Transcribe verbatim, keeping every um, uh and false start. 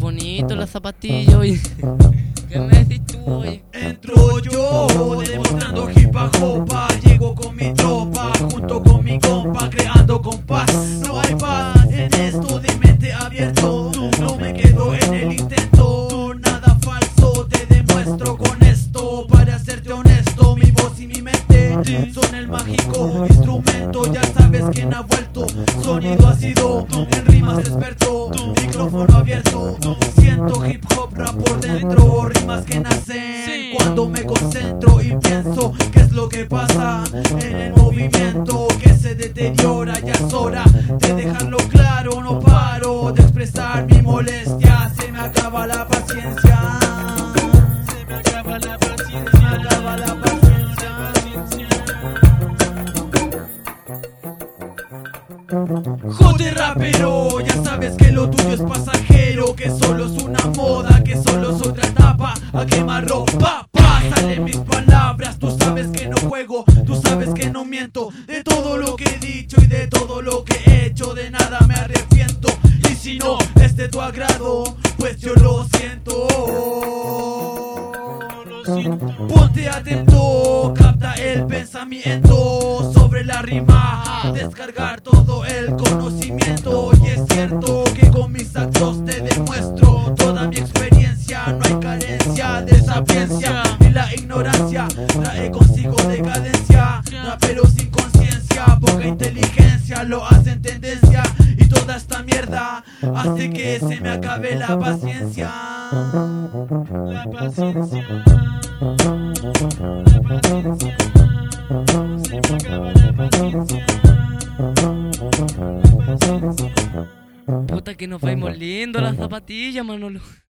bonito las zapatillas, oye. ¿Qué me decís tú, oye? Entro yo, demostrando hip hop, llego con mi tropa, junto con mi compa, creando compás. No hay paz en esto de mente abierto, no me quedo en el intento, nada falso, te demuestro con esto, para serte honesto, mi voz y mi mente son el mágico instrumento, ya sabes quién ha vuelto, sonido ácido, en rimas experto, micrófono abierto, siento hip hop rap por dentro, rimas que nacen cuando me concentro y pienso qué es lo que pasa en el movimiento que se deteriora, ya es hora de dejarlo claro, no paro de expresar mi molestia, se me acaba la paciencia, se me acaba la paciencia, se me acaba la paciencia. Joder rapero, ya sabes que lo tuyo es pasajero, que solo es una moda, que solo es otra etapa, a quemar ropa, pa, salen mis palabras, tú sabes que no juego, tú sabes que no miento, de todo lo que he dicho y de todo lo que he hecho, de nada me arrepiento, y si no es de tu agrado, pues yo lo siento. Ponte atento, capta el pensamiento sobre la rima, descargar todo el conocimiento. Y es cierto que con mis actos te demuestro toda mi experiencia, no hay carencia de sapiencia, y la ignorancia trae consigo decadencia. Raperos sin conciencia, poca inteligencia, lo hacen tendencia, y toda esta mierda hace que se me acabe la paciencia. La paciencia, la paciencia, se me acaba la paciencia. Puta que nos vemos lindo las zapatillas, Manolo.